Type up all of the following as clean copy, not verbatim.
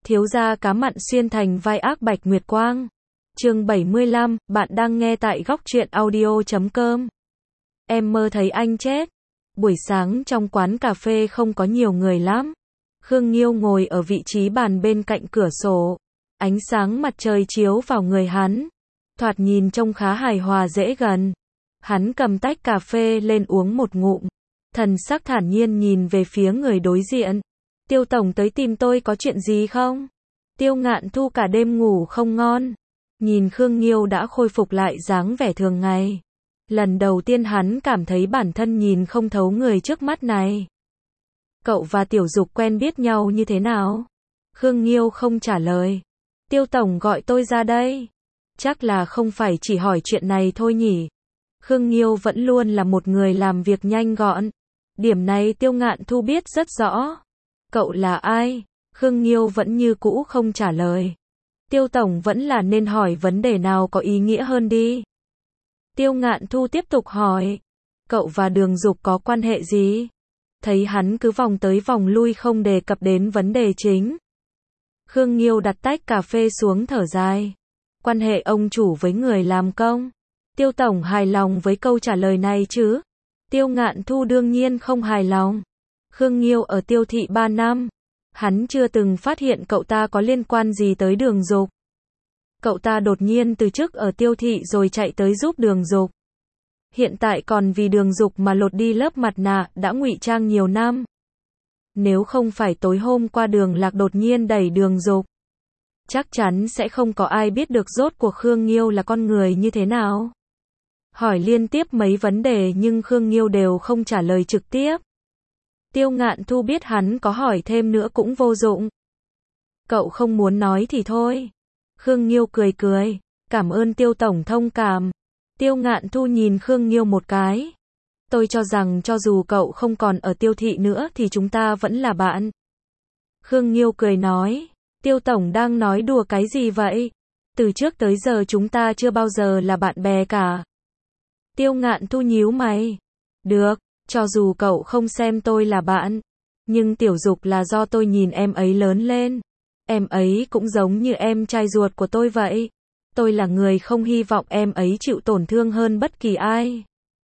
Thiếu gia cá mặn xuyên thành vai ác Bạch Nguyệt Quang. Chương 75, bạn đang nghe tại góc truyện audio.com. Em mơ thấy anh chết. Buổi sáng trong quán cà phê không có nhiều người lắm. Khương Nghiêu ngồi ở vị trí bàn bên cạnh cửa sổ. Ánh sáng mặt trời chiếu vào người hắn. Thoạt nhìn trông khá hài hòa dễ gần. Hắn cầm tách cà phê lên uống một ngụm. Thần sắc thản nhiên nhìn về phía người đối diện. Tiêu tổng tới tìm tôi có chuyện gì không? Tiêu Ngạn Thu cả đêm ngủ không ngon. Nhìn Khương Nghiêu đã khôi phục lại dáng vẻ thường ngày. Lần đầu tiên hắn cảm thấy bản thân nhìn không thấu người trước mắt này. Cậu và Tiểu Dục quen biết nhau như thế nào? Khương Nghiêu không trả lời. Tiêu tổng gọi tôi ra đây. Chắc là không phải chỉ hỏi chuyện này thôi nhỉ. Khương Nghiêu vẫn luôn là một người làm việc nhanh gọn. Điểm này Tiêu Ngạn Thu biết rất rõ. Cậu là ai? Khương Nghiêu vẫn như cũ không trả lời. Tiêu tổng vẫn là nên hỏi vấn đề nào có ý nghĩa hơn đi. Tiêu Ngạn Thu tiếp tục hỏi. Cậu và Đường Dục có quan hệ gì? Thấy hắn cứ vòng tới vòng lui không đề cập đến vấn đề chính. Khương Nghiêu đặt tách cà phê xuống thở dài. Quan hệ ông chủ với người làm công. Tiêu tổng hài lòng với câu trả lời này chứ? Tiêu Ngạn Thu đương nhiên không hài lòng. Khương Nghiêu ở Tiêu thị 3 năm. Hắn chưa từng phát hiện cậu ta có liên quan gì tới Đường Dục. Cậu ta đột nhiên từ chức ở Tiêu thị rồi chạy tới giúp Đường Dục. Hiện tại còn vì Đường Dục mà lột đi lớp mặt nạ đã ngụy trang nhiều năm. Nếu không phải tối hôm qua Đường Lạc đột nhiên đẩy Đường Dục, chắc chắn sẽ không có ai biết được rốt cuộc Khương Nghiêu là con người như thế nào. Hỏi liên tiếp mấy vấn đề nhưng Khương Nghiêu đều không trả lời trực tiếp. Tiêu Ngạn Thu biết hắn có hỏi thêm nữa cũng vô dụng. Cậu không muốn nói thì thôi. Khương Nghiêu cười cười. Cảm ơn Tiêu tổng thông cảm. Tiêu Ngạn Thu nhìn Khương Nghiêu một cái. Tôi cho rằng cho dù cậu không còn ở Tiêu thị nữa thì chúng ta vẫn là bạn. Khương Nghiêu cười nói. Tiêu tổng đang nói đùa cái gì vậy? Từ trước tới giờ chúng ta chưa bao giờ là bạn bè cả. Tiêu Ngạn Thu nhíu mày. Được. Cho dù cậu không xem tôi là bạn, nhưng Tiểu Dục là do tôi nhìn em ấy lớn lên. Em ấy cũng giống như em trai ruột của tôi vậy. Tôi là người không hy vọng em ấy chịu tổn thương hơn bất kỳ ai.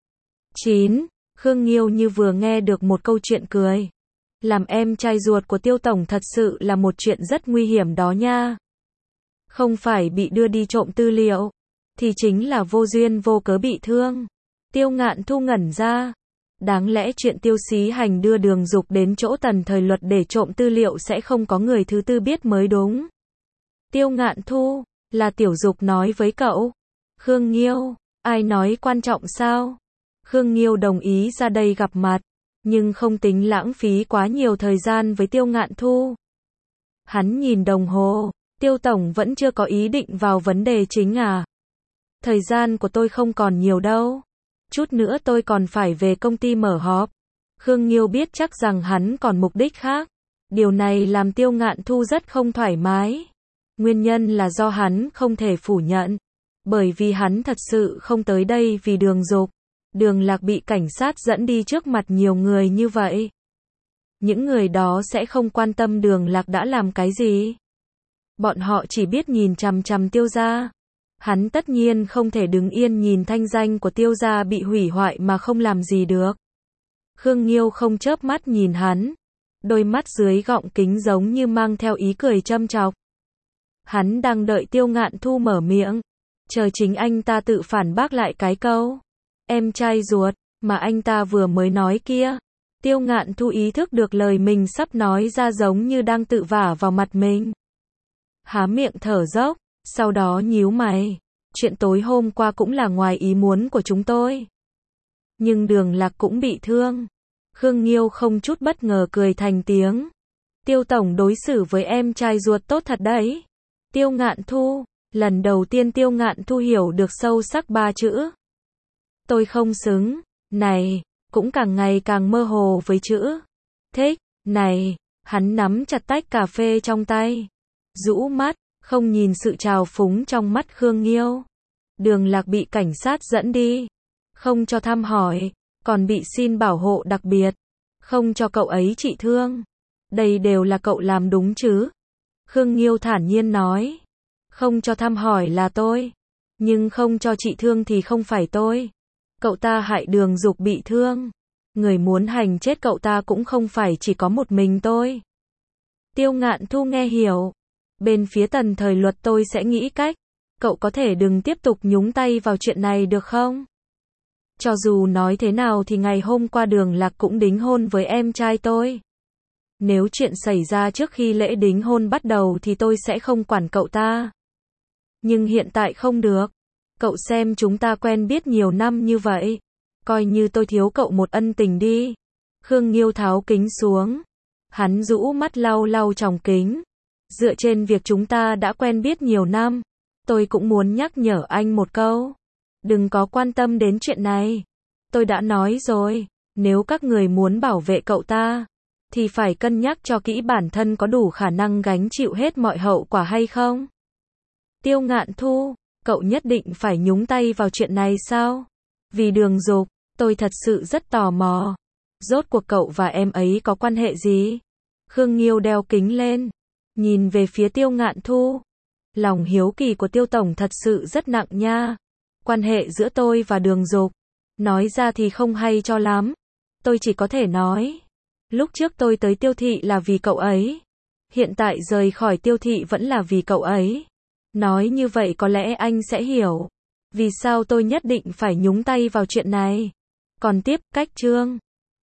9. Khương Nghiêu như vừa nghe được một câu chuyện cười. Làm em trai ruột của Tiêu tổng thật sự là một chuyện rất nguy hiểm đó nha. Không phải bị đưa đi trộm tư liệu, thì chính là vô duyên vô cớ bị thương. Tiêu Ngạn Thu ngẩn ra. Đáng lẽ chuyện Tiêu Xí Hành đưa Đường Dục đến chỗ Tần Thời Luật để trộm tư liệu sẽ không có người thứ tư biết mới đúng. Tiêu Ngạn Thu, là Tiểu Dục nói với cậu. Khương Nghiêu, ai nói quan trọng sao? Khương Nghiêu đồng ý ra đây gặp mặt, nhưng không tính lãng phí quá nhiều thời gian với Tiêu Ngạn Thu. Hắn nhìn đồng hồ, Tiêu tổng vẫn chưa có ý định vào vấn đề chính à? Thời gian của tôi không còn nhiều đâu. Chút nữa tôi còn phải về công ty mở họp. Khương Nghiêu biết chắc rằng hắn còn mục đích khác. Điều này làm Tiêu Ngạn Thu rất không thoải mái. Nguyên nhân là do hắn không thể phủ nhận. Bởi vì hắn thật sự không tới đây vì Đường Dục. Đường Lạc bị cảnh sát dẫn đi trước mặt nhiều người như vậy. Những người đó sẽ không quan tâm Đường Lạc đã làm cái gì. Bọn họ chỉ biết nhìn chằm chằm Tiêu gia. Hắn tất nhiên không thể đứng yên nhìn thanh danh của Tiêu gia bị hủy hoại mà không làm gì được. Khương Nghiêu không chớp mắt nhìn hắn. Đôi mắt dưới gọng kính giống như mang theo ý cười châm chọc. Hắn đang đợi Tiêu Ngạn Thu mở miệng. Chờ chính anh ta tự phản bác lại cái câu. Em trai ruột, mà anh ta vừa mới nói kia. Tiêu Ngạn Thu ý thức được lời mình sắp nói ra giống như đang tự vả vào mặt mình. Há miệng thở dốc. Sau đó nhíu mày. Chuyện tối hôm qua cũng là ngoài ý muốn của chúng tôi. Nhưng Đường Lạc cũng bị thương. Khương Nghiêu không chút bất ngờ cười thành tiếng. Tiêu tổng đối xử với em trai ruột tốt thật đấy. Tiêu Ngạn Thu. Lần đầu tiên Tiêu Ngạn Thu hiểu được sâu sắc 3 chữ. Tôi không xứng. Này. Cũng càng ngày càng mơ hồ với chữ thích. Này. Hắn nắm chặt tách cà phê trong tay. Rũ mắt. Không nhìn sự trào phúng trong mắt Khương Nghiêu. Đường Lạc bị cảnh sát dẫn đi. Không cho thăm hỏi. Còn bị xin bảo hộ đặc biệt. Không cho cậu ấy trị thương. Đây đều là cậu làm đúng chứ? Khương Nghiêu thản nhiên nói. Không cho thăm hỏi là tôi. Nhưng không cho chị thương thì không phải tôi. Cậu ta hại Đường Dục bị thương. Người muốn hành chết cậu ta cũng không phải chỉ có một mình tôi. Tiêu Ngạn Thu nghe hiểu. Bên phía Tần Thời Luật tôi sẽ nghĩ cách. Cậu có thể đừng tiếp tục nhúng tay vào chuyện này được không? Cho dù nói thế nào thì ngày hôm qua Đường Lạc cũng đính hôn với em trai tôi. Nếu chuyện xảy ra trước khi lễ đính hôn bắt đầu thì tôi sẽ không quản cậu ta. Nhưng hiện tại không được. Cậu xem chúng ta quen biết nhiều năm như vậy. Coi như tôi thiếu cậu một ân tình đi. Khương Nghiêu tháo kính xuống. Hắn rũ mắt lau lau tròng kính. Dựa trên việc chúng ta đã quen biết nhiều năm, tôi cũng muốn nhắc nhở anh một câu. Đừng có quan tâm đến chuyện này. Tôi đã nói rồi, nếu các người muốn bảo vệ cậu ta, thì phải cân nhắc cho kỹ bản thân có đủ khả năng gánh chịu hết mọi hậu quả hay không. Tiêu Ngạn Thu, cậu nhất định phải nhúng tay vào chuyện này sao? Vì Đường Dục, tôi thật sự rất tò mò. Rốt cuộc cậu và em ấy có quan hệ gì? Khương Nghiêu đeo kính lên, nhìn về phía Tiêu Ngạn Thu. Lòng hiếu kỳ của Tiêu Tổng thật sự rất nặng nha. Quan hệ giữa tôi và Đường Dục, nói ra thì không hay cho lắm. Tôi chỉ có thể nói, lúc trước tôi tới Tiêu Thị là vì cậu ấy. Hiện tại rời khỏi Tiêu Thị vẫn là vì cậu ấy. Nói như vậy có lẽ anh sẽ hiểu vì sao tôi nhất định phải nhúng tay vào chuyện này. Còn tiếp, cách chương